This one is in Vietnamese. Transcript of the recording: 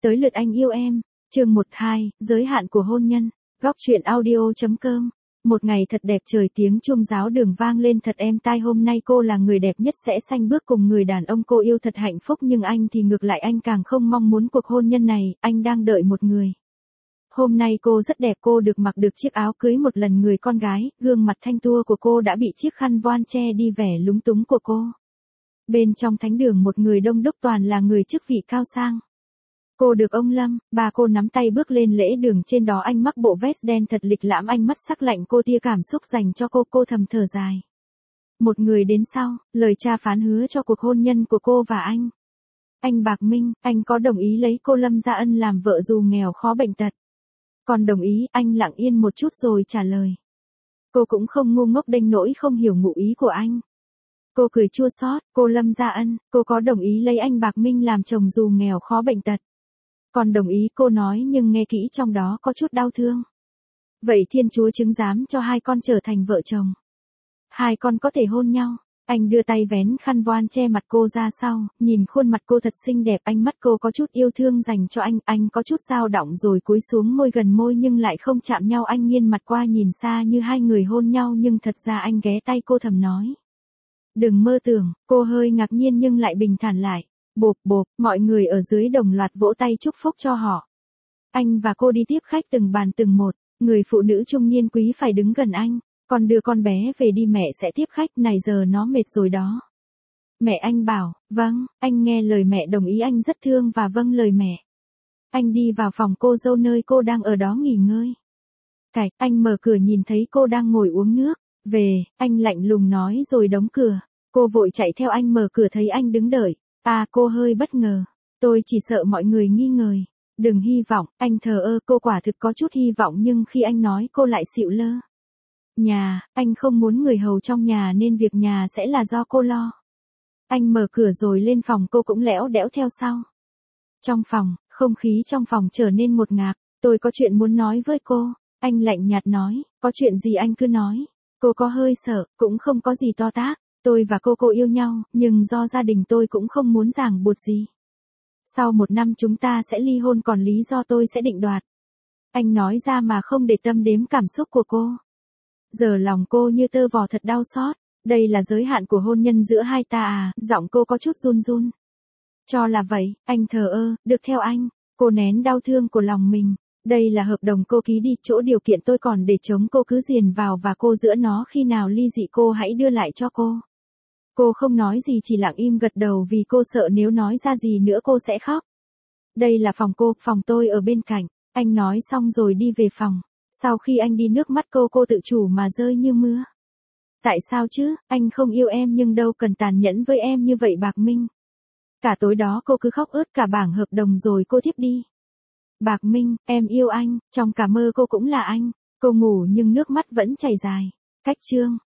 tới lượt anh yêu em. Chương 12, giới hạn của hôn nhân. Góc truyện audio.com. Một ngày thật đẹp, trời tiếng chuông giáo đường vang lên thật êm tai. Hôm nay cô là người đẹp nhất sẽ sánh bước cùng người đàn ông cô yêu thật hạnh phúc, nhưng anh thì ngược lại, anh càng không mong muốn cuộc hôn nhân này, anh đang đợi một người. Hôm nay cô rất đẹp, cô được mặc được chiếc áo cưới một lần người con gái, gương mặt thanh tua của cô đã bị chiếc khăn voan che đi vẻ lúng túng của cô. Bên trong thánh đường một người đông đúc, toàn là người chức vị cao sang. Cô được ông Lâm, bà cô nắm tay bước lên lễ đường, trên đó anh mặc bộ vest đen thật lịch lãm, ánh mắt sắc lạnh, cô tia cảm xúc dành cho cô thầm thở dài. Một người đến sau, lời cha phán hứa cho cuộc hôn nhân của cô và anh. Anh Bạc Minh, anh có đồng ý lấy cô Lâm Gia Ân làm vợ dù nghèo khó bệnh tật? Còn đồng ý, anh lặng yên một chút rồi trả lời. Cô cũng không ngu ngốc đến nỗi không hiểu ngụ ý của anh. Cô cười chua xót, cô Lâm Gia Ân, cô có đồng ý lấy anh Bạc Minh làm chồng dù nghèo khó bệnh tật? Còn đồng ý, cô nói, nhưng nghe kỹ trong đó có chút đau thương. Vậy Thiên Chúa chứng giám cho hai con trở thành vợ chồng. Hai con có thể hôn nhau. Anh đưa tay vén khăn voan che mặt cô ra sau, nhìn khuôn mặt cô thật xinh đẹp, ánh mắt cô có chút yêu thương dành cho anh có chút dao động rồi cúi xuống môi gần môi nhưng lại không chạm nhau. Anh nghiêng mặt qua nhìn xa như hai người hôn nhau, nhưng thật ra anh ghé tay cô thầm nói. Đừng mơ tưởng. Cô hơi ngạc nhiên nhưng lại bình thản lại. Bộp bộp, mọi người ở dưới đồng loạt vỗ tay chúc phúc cho họ. Anh và cô đi tiếp khách từng bàn từng một, người phụ nữ trung niên quý phải đứng gần anh. Con đưa con bé về đi, mẹ sẽ tiếp khách, này giờ nó mệt rồi đó. Mẹ anh bảo, vâng, anh nghe lời mẹ đồng ý, anh rất thương và vâng lời mẹ. Anh đi vào phòng cô dâu nơi cô đang ở đó nghỉ ngơi. Cạch, anh mở cửa nhìn thấy cô đang ngồi uống nước. Về, anh lạnh lùng nói rồi đóng cửa. Cô vội chạy theo anh, mở cửa thấy anh đứng đợi. Cô hơi bất ngờ. Tôi chỉ sợ mọi người nghi ngờ. Đừng hy vọng, anh thờ ơ, cô quả thực có chút hy vọng nhưng khi anh nói cô lại xịu lơ. Nhà, anh không muốn người hầu trong nhà nên việc nhà sẽ là do cô lo. Anh mở cửa rồi lên phòng, cô cũng lẽo đẽo theo sau. Trong phòng, không khí trong phòng trở nên ngột ngạt. Tôi có chuyện muốn nói với cô. Anh lạnh nhạt nói, có chuyện gì anh cứ nói. Cô có hơi sợ, cũng không có gì to tát. Tôi và cô yêu nhau, nhưng do gia đình tôi cũng không muốn ràng buộc gì. Sau 1 năm chúng ta sẽ ly hôn, còn lý do tôi sẽ định đoạt. Anh nói ra mà không để tâm đếm cảm xúc của cô. Giờ lòng cô như tơ vò, thật đau xót. Đây là giới hạn của hôn nhân giữa hai ta à? Giọng cô có chút run run. Cho là vậy, anh thờ ơ, được theo anh. Cô nén đau thương của lòng mình. Đây là hợp đồng cô ký đi, chỗ điều kiện tôi còn để chống cô cứ diền vào và cô giữa nó, khi nào ly dị cô hãy đưa lại cho cô. Cô không nói gì, chỉ lặng im gật đầu vì cô sợ nếu nói ra gì nữa cô sẽ khóc. Đây là phòng cô, phòng tôi ở bên cạnh. Anh nói xong rồi đi về phòng. Sau khi anh đi, nước mắt cô tự chủ mà rơi như mưa. Tại sao chứ, anh không yêu em nhưng đâu cần tàn nhẫn với em như vậy Bạc Minh. Cả tối đó cô cứ khóc ướt cả bảng hợp đồng rồi cô thiếp đi. Bạc Minh, em yêu anh, trong cả mơ cô cũng là anh. Cô ngủ nhưng nước mắt vẫn chảy dài. Cách chương.